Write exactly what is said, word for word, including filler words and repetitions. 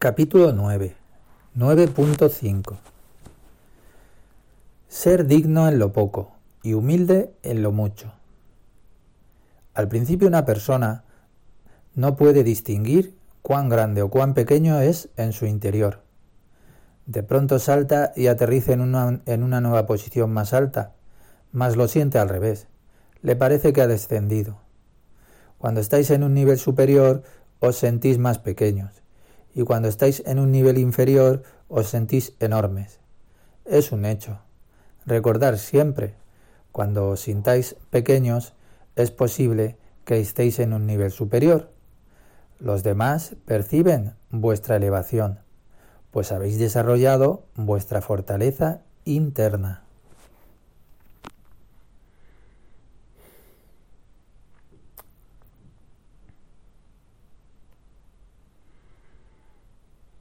Capítulo nueve. nueve punto cinco. Ser digno en lo poco y humilde en lo mucho. Al principio una persona no puede distinguir cuán grande o cuán pequeño es en su interior. De pronto salta y aterriza en una, en una nueva posición más alta, mas lo siente al revés. Le parece que ha descendido. Cuando estáis en un nivel superior os sentís más pequeños, y cuando estáis en un nivel inferior os sentís enormes. Es un hecho. Recordar siempre, cuando os sintáis pequeños, es posible que estéis en un nivel superior. Los demás perciben vuestra elevación, pues habéis desarrollado vuestra fortaleza interna.